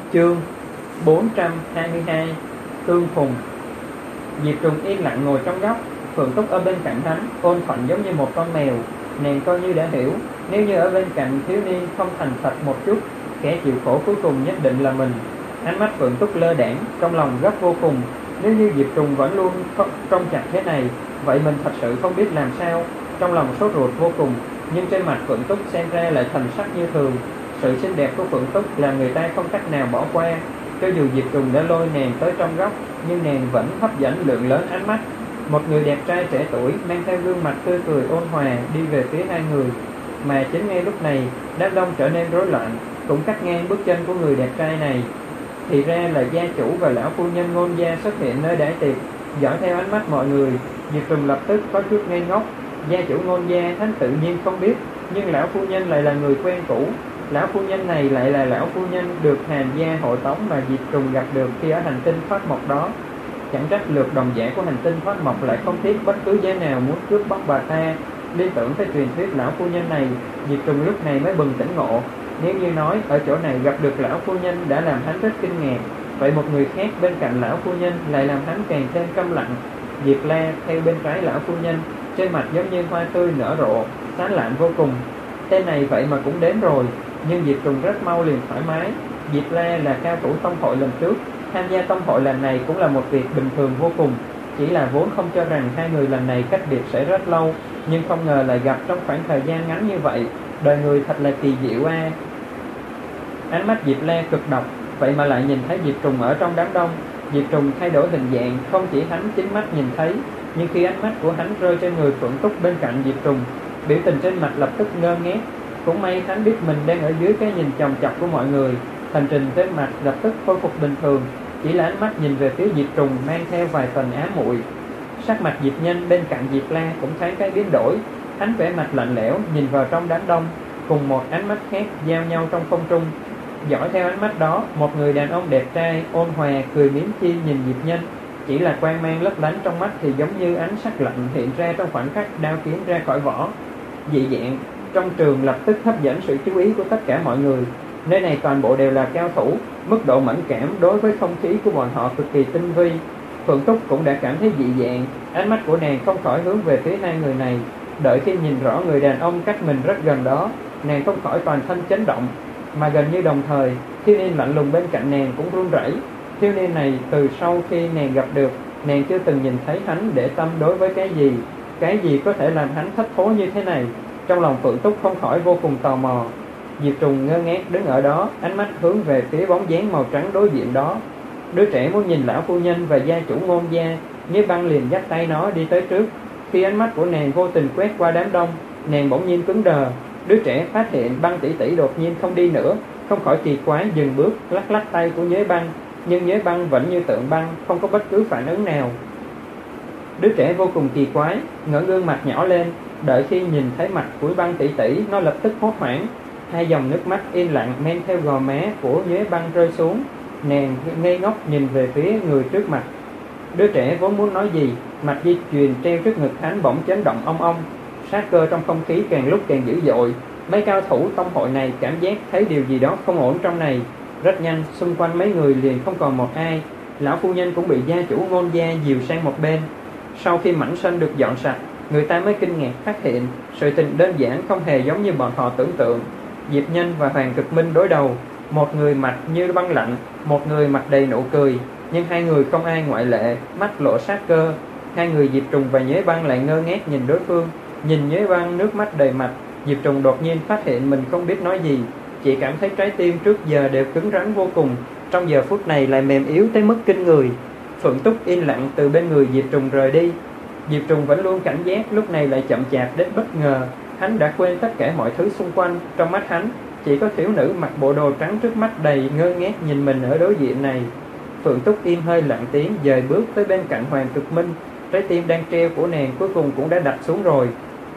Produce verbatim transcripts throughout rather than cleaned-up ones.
Chương bốn trăm hai mươi hai. Tương phùng. Diệp Trùng yên lặng ngồi trong góc, Phượng Túc ở bên cạnh hắn, ôn thuận giống như một con mèo. Nàng coi như đã hiểu, nếu như ở bên cạnh thiếu niên không thành thật một chút, kẻ chịu khổ cuối cùng nhất định là mình. Ánh mắt Phượng Túc lơ đãng, trong lòng gấp vô cùng. Nếu như Diệp Trùng vẫn luôn trông chặt thế này, vậy mình thật sự không biết làm sao. Trong lòng sốt ruột vô cùng, nhưng trên mặt Phượng Túc xem ra lại thần sắc như thường. Sự xinh đẹp của Phượng Túc làm người ta không cách nào bỏ qua. Cho dù Diệp Trùng đã lôi nàng tới trong góc, nhưng nàng vẫn hấp dẫn lượng lớn ánh mắt. Một người đẹp trai trẻ tuổi mang theo gương mặt tươi cười ôn hòa đi về phía hai người. Mà chính ngay lúc này, đám đông trở nên rối loạn, cũng cắt ngang bước chân của người đẹp trai này. Thì ra là gia chủ và lão phu nhân Ngôn gia xuất hiện nơi đãi tiệc. Dõi theo ánh mắt mọi người, Diệp Trùng lập tức có chút ngây ngốc. Gia chủ Ngôn gia hắn tự nhiên không biết, nhưng lão phu nhân lại là người quen cũ. Lão phu nhân này lại là lão phu nhân được Hàn gia hộ tống mà Diệp Trùng gặp được khi ở hành tinh Thoát Mộc đó. Chẳng trách lượt đồng giả của hành tinh Thoát Mộc lại không thiết bất cứ giá nào muốn cướp bóc bà ta. Liên tưởng tới truyền thuyết lão phu nhân này, Diệp Trùng lúc này mới bừng tỉnh ngộ. Nếu như nói ở chỗ này gặp được lão phu nhân đã làm hắn rất kinh ngạc, vậy một người khác bên cạnh lão phu nhân lại làm hắn càng thêm câm lặng. Diệp La theo bên trái lão phu nhân, trên mặt giống như hoa tươi nở rộ, sáng lạn vô cùng. Tên này vậy mà cũng đến rồi. Nhưng Diệp Trùng rất mau liền thoải mái. Diệp La là cao thủ tông hội lần trước, tham gia tông hội lần này cũng là một việc bình thường vô cùng. Chỉ là vốn không cho rằng hai người lần này cách biệt sẽ rất lâu, nhưng không ngờ lại gặp trong khoảng thời gian ngắn như vậy. Đời người thật là kỳ diệu a. Ánh mắt Diệp La cực độc, vậy mà lại nhìn thấy Diệp Trùng ở trong đám đông. Diệp Trùng thay đổi hình dạng, không chỉ hắn chính mắt nhìn thấy, nhưng khi ánh mắt của hắn rơi trên người Phượng Túc bên cạnh Diệp Trùng, biểu tình trên mặt lập tức ngơ ngác. Cũng may hắn biết mình đang ở dưới cái nhìn chòng chọc của mọi người, hành trình trên mặt lập tức khôi phục bình thường. Chỉ là ánh mắt nhìn về phía Diệp Trùng mang theo vài phần ám muội. Sắc mặt Diệp Nhân bên cạnh Diệp La cũng thấy cái biến đổi. Hắn vẻ mặt lạnh lẽo nhìn vào trong đám đông, cùng một ánh mắt khác giao nhau trong không trung. Dõi theo ánh mắt đó, một người đàn ông đẹp trai ôn hòa cười mỉm chi nhìn Diệp Nhân. Chỉ là quang mang lấp lánh trong mắt thì giống như ánh sắc lạnh hiện ra trong khoảnh khắc đao kiếm ra khỏi vỏ. Dị dạng trong trường lập tức hấp dẫn sự chú ý của tất cả mọi người. Nơi này toàn bộ đều là cao thủ, mức độ mẫn cảm đối với không khí của bọn họ cực kỳ tinh vi. Phượng Túc cũng đã cảm thấy dị dạng, ánh mắt của nàng không khỏi hướng về phía hai người này. Đợi khi nhìn rõ người đàn ông cách mình rất gần đó, nàng không khỏi toàn thân chấn động. Mà gần như đồng thời, thiếu niên lạnh lùng bên cạnh nàng cũng run rẩy. Thiếu niên này từ sau khi nàng gặp được, nàng chưa từng nhìn thấy hắn để tâm đối với cái gì. Cái gì có thể làm hắn thất thố như thế này? Trong lòng Phượng Túc không khỏi vô cùng tò mò. Diệp Trùng ngơ ngác đứng ở đó, ánh mắt hướng về phía bóng dáng màu trắng đối diện đó. Đứa trẻ muốn nhìn lão phu nhân và gia chủ Ngôn gia, Nghĩa Băng liền dắt tay nó đi tới trước. Khi ánh mắt của nàng vô tình quét qua đám đông, nàng bỗng nhiên cứng đờ. Đứa trẻ phát hiện Băng tỷ tỷ đột nhiên không đi nữa, không khỏi kỳ quái dừng bước, lắc lắc tay của Nhuế Băng, nhưng Nhuế Băng vẫn như tượng băng, không có bất cứ phản ứng nào. Đứa trẻ vô cùng kỳ quái, ngẩng gương mặt nhỏ lên. Đợi khi nhìn thấy mặt của Băng tỷ tỷ, nó lập tức hốt hoảng. Hai dòng nước mắt yên lặng men theo gò má của Nhuế Băng rơi xuống. Nàng ngây ngốc nhìn về phía người trước mặt. Đứa trẻ vốn muốn nói gì, mặt di truyền treo trước ngực hắn bỗng chấn động ong ong. Sát cơ trong không khí càng lúc càng dữ dội. Mấy cao thủ tông hội này cảm giác thấy điều gì đó không ổn trong này. Rất nhanh, xung quanh mấy người liền không còn một ai. Lão phu nhân cũng bị gia chủ Ngôn gia dìu sang một bên. Sau khi mảnh sân được dọn sạch, người ta mới kinh ngạc phát hiện sự tình đơn giản không hề giống như bọn họ tưởng tượng. Diệp Nhân và Hoàng Cực Minh đối đầu, một người mặt như băng lạnh, một người mặt đầy nụ cười, nhưng hai người không ai ngoại lệ, mắt lộ sát cơ. Hai người Diệp Trùng và Nhuế Băng lại ngơ ngác nhìn đối phương. Nhìn Nhuế Băng nước mắt đầy mặt, Diệp Trùng đột nhiên phát hiện mình không biết nói gì, chỉ cảm thấy trái tim trước giờ đều cứng rắn vô cùng, trong giờ phút này lại mềm yếu tới mức kinh người. Phượng Túc yên lặng từ bên người Diệp Trùng rời đi. Diệp Trùng vẫn luôn cảnh giác, lúc này lại chậm chạp đến bất ngờ. Hắn đã quên tất cả mọi thứ xung quanh. Trong mắt hắn chỉ có thiếu nữ mặc bộ đồ trắng trước mắt đầy ngơ ngác nhìn mình ở đối diện này. Phượng Túc im hơi lặng tiếng dời bước tới bên cạnh Hoàng Cực Minh. Trái tim đang treo của nàng cuối cùng cũng đã đặt xuống rồi.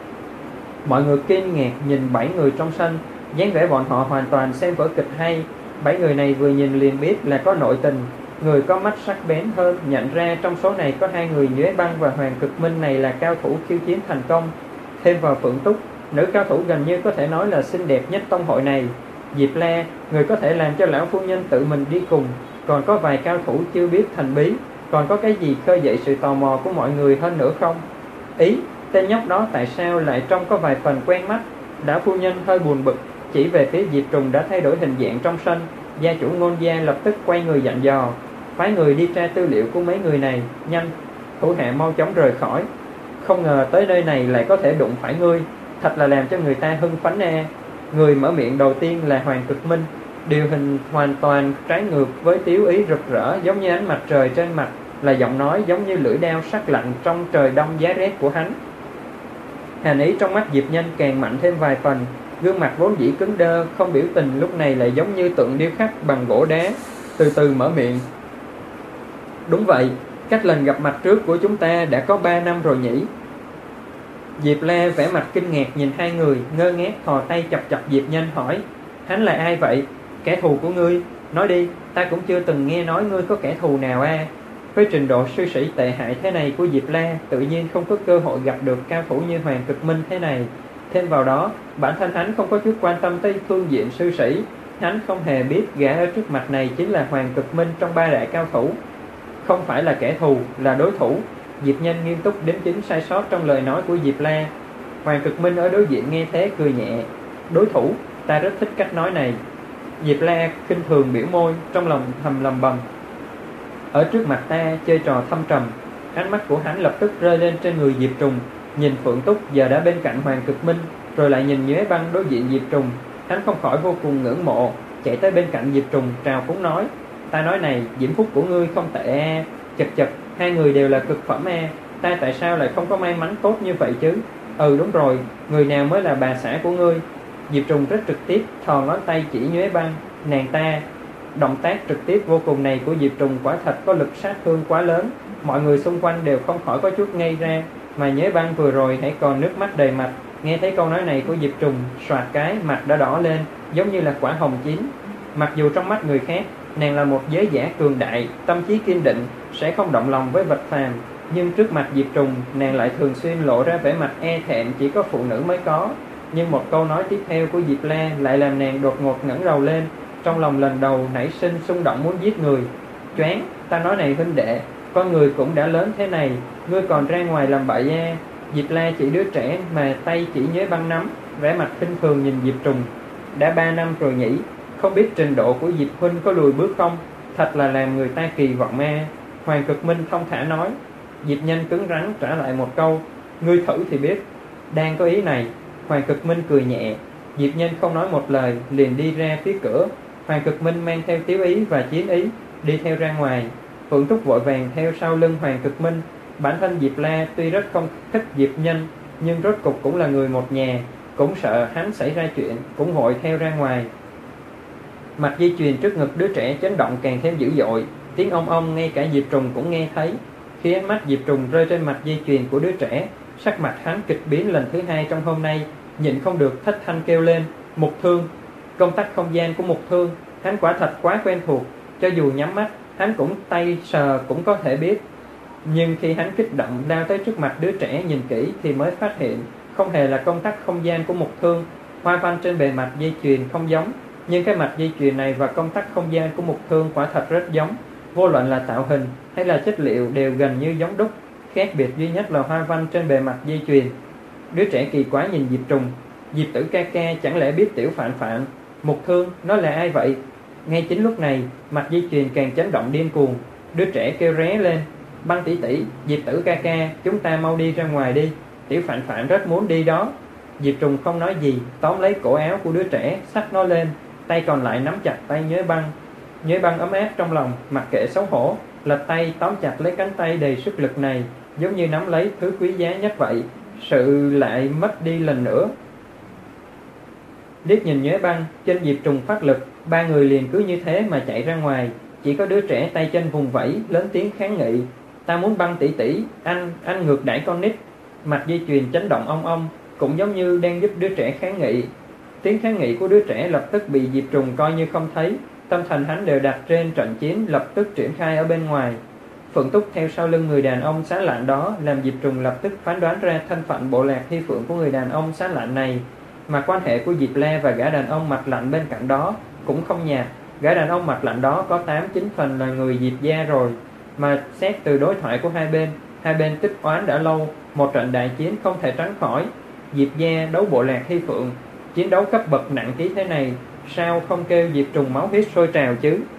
Mọi người kinh ngạc nhìn bảy người trong sân, dáng vẻ bọn họ hoàn toàn xem vở kịch hay. Bảy người này vừa nhìn liền biết là có nội tình. Người có mắt sắc bén hơn nhận ra trong số này có hai người Nhuế Băng và Hoàng Cực Minh này là cao thủ khiêu chiến thành công. Thêm vào Phượng Túc, nữ cao thủ gần như có thể nói là xinh đẹp nhất tông hội này. Diệp La, người có thể làm cho lão phu nhân tự mình đi cùng, còn có vài cao thủ chưa biết thần bí, còn có cái gì khơi dậy sự tò mò của mọi người hơn nữa không? Ý, tên nhóc đó tại sao lại trông có vài phần quen mắt? Lão phu nhân hơi buồn bực, chỉ về phía Diệp Trùng đã thay đổi hình dạng trong sân. Gia chủ Ngôn gia lập tức quay người dặn dò, phái người đi tra tư liệu của mấy người này, nhanh, thủ hạ mau chóng rời khỏi. Không ngờ tới nơi này lại có thể đụng phải ngươi, thật là làm cho người ta hưng phấn e. Người mở miệng đầu tiên là Hoàng Cực Minh, điều hình hoàn toàn trái ngược với Tiếu Ý rực rỡ giống như ánh mặt trời trên mặt, là giọng nói giống như lưỡi dao sắc lạnh trong trời đông giá rét của hắn. Hàn ý trong mắt Diệp Nhân càng mạnh thêm vài phần, gương mặt vốn dĩ cứng đơ không biểu tình lúc này lại giống như tượng điêu khắc bằng gỗ đá, từ từ mở miệng. Đúng vậy, cách lần gặp mặt trước của chúng ta đã có ba năm rồi nhỉ? Diệp La vẻ mặt kinh ngạc nhìn hai người, ngơ ngác thò tay chọc chọc Diệp Nhân hỏi, hắn là ai vậy? Kẻ thù của ngươi? Nói đi, ta cũng chưa từng nghe nói ngươi có kẻ thù nào a. À. Với trình độ sư sĩ tệ hại thế này của Diệp La, tự nhiên không có cơ hội gặp được cao thủ như Hoàng Cực Minh thế này. Thêm vào đó, bản thân hắn không có chút quan tâm tới phương diện sư sĩ, hắn không hề biết gã ở trước mặt này chính là Hoàng Cực Minh trong ba đại cao thủ. Không phải là kẻ thù, là đối thủ. Diệp Nhân nghiêm túc đính chính sai sót trong lời nói của Diệp La. Hoàng Cực Minh ở đối diện nghe thế cười nhẹ. Đối thủ, ta rất thích cách nói này. Diệp La khinh thường biểu môi, trong lòng thầm lầm bầm. Ở trước mặt ta chơi trò thâm trầm. Ánh mắt của hắn lập tức rơi lên trên người Diệp Trùng, nhìn Phượng Túc giờ đã bên cạnh Hoàng Cực Minh, rồi lại nhìn Nhuế Băng đối diện Diệp Trùng. Hắn không khỏi vô cùng ngưỡng mộ, chạy tới bên cạnh Diệp Trùng trào phúng nói, ta nói này, diễm phúc của ngươi không tệ a, chật chật, hai người đều là cực phẩm a, ta tại sao lại không có may mắn tốt như vậy chứ? Ừ đúng rồi, người nào mới là bà xã của ngươi? Diệp Trùng rất trực tiếp thò ngón tay chỉ Nhuế Băng, nàng ta. Động tác trực tiếp vô cùng này của Diệp Trùng quả thật có lực sát thương quá lớn, mọi người xung quanh đều không khỏi có chút ngây ra, mà Nhuế Băng vừa rồi hãy còn nước mắt đầy mặt, nghe thấy câu nói này của Diệp Trùng, xoạt cái mặt đã đỏ lên, giống như là quả hồng chín. Mặc dù trong mắt người khác, nàng là một giới giả cường đại, tâm trí kiên định, sẽ không động lòng với vật phàm, nhưng trước mặt Diệp Trùng, nàng lại thường xuyên lộ ra vẻ mặt e thẹn chỉ có phụ nữ mới có. Nhưng một câu nói tiếp theo của Diệp La lại làm nàng đột ngột ngẩng đầu lên, trong lòng lần đầu nảy sinh xung động muốn giết người. Choáng, ta nói này huynh đệ, con người cũng đã lớn thế này, ngươi còn ra ngoài làm bậy nha. Diệp La chỉ đứa trẻ mà tay chỉ Nhuế Băng nắm, vẻ mặt khinh thường nhìn Diệp Trùng. Đã ba năm rồi nhỉ, không biết trình độ của Diệp huynh có lùi bước không? Thật là làm người ta kỳ vọng ma. Hoàng Cực Minh thông thả nói. Diệp Nhân cứng rắn trả lại một câu, ngươi thử thì biết. Đang có ý này, Hoàng Cực Minh cười nhẹ. Diệp Nhân không nói một lời, liền đi ra phía cửa. Hoàng Cực Minh mang theo Tiếu Ý và Chiến Ý đi theo ra ngoài. Phượng Túc vội vàng theo sau lưng Hoàng Cực Minh. Bản thân Diệp La tuy rất không thích Diệp Nhân, nhưng rốt cục cũng là người một nhà, cũng sợ hắn xảy ra chuyện, cũng vội theo ra ngoài. Mặt dây chuyền trước ngực đứa trẻ chấn động càng thêm dữ dội, tiếng ong ong ngay cả Diệp Trùng cũng nghe thấy. Khi ánh mắt Diệp Trùng rơi trên mặt dây chuyền của đứa trẻ, sắc mặt hắn kịch biến lần thứ hai trong hôm nay, nhịn không được thất thanh kêu lên, Mục Thương. Công tắc không gian của Mục Thương, hắn quả thật quá quen thuộc, cho dù nhắm mắt, hắn cũng tay sờ cũng có thể biết. Nhưng khi hắn kích động lao tới trước mặt đứa trẻ nhìn kỹ thì mới phát hiện không hề là công tắc không gian của Mục Thương. Hoa văn trên bề mặt dây chuyền không giống, nhưng cái mặt dây chuyền này và công tắc không gian của Mục Thương quả thật rất giống. Vô luận là tạo hình hay là chất liệu đều gần như giống đúc, khác biệt duy nhất là hoa văn trên bề mặt dây chuyền. Đứa trẻ kỳ quái nhìn Diệp Trùng. Diệp Tử ca ca chẳng lẽ biết tiểu Phạn Phạn? Mục Thương, nó là ai vậy? Ngay chính lúc này, mặt dây chuyền càng chấn động điên cuồng. Đứa trẻ kêu ré lên, Băng tỷ tỷ, Diệp Tử ca ca, chúng ta mau đi ra ngoài đi, tiểu Phạn Phạn rất muốn đi đó. Diệp Trùng không nói gì, tóm lấy cổ áo của đứa trẻ, xách nó lên, tay còn lại nắm chặt tay Nhuế Băng. Nhuế Băng ấm áp trong lòng, mặc kệ xấu hổ, lật tay tóm chặt lấy cánh tay đầy sức lực này, giống như nắm lấy thứ quý giá nhất vậy. Sự lại mất đi lần nữa. Liếc nhìn Nhuế Băng, chân Diệp Trùng phát lực, ba người liền cứ như thế mà chạy ra ngoài. Chỉ có đứa trẻ tay chân vùng vẫy, lớn tiếng kháng nghị, ta muốn Băng tỷ tỷ, anh, anh ngược đãi con nít. Mặt dây chuyền chấn động ong ong, cũng giống như đang giúp đứa trẻ kháng nghị. Tiếng kháng nghị của đứa trẻ lập tức bị Diệp Trùng coi như không thấy, tâm thần hắn đều đặt trên trận chiến lập tức triển khai ở bên ngoài. Phượng Túc theo sau lưng người đàn ông xá lạn đó, làm Diệp Trùng lập tức phán đoán ra thân phận bộ lạc Hy Phượng của người đàn ông xá lạn này. Mà quan hệ của Diệp La và gã đàn ông mặt lạnh bên cạnh đó cũng không nhạt. Gã đàn ông mặt lạnh đó có tám chín phần là người Diệp gia rồi. Mà xét từ đối thoại của hai bên, hai bên tích oán đã lâu, một trận đại chiến không thể tránh khỏi. Diệp gia đấu bộ lạc Hy Phượng, chiến đấu cấp bậc nặng ký thế này, sao không kêu Diệp Trùng máu huyết sôi trào chứ?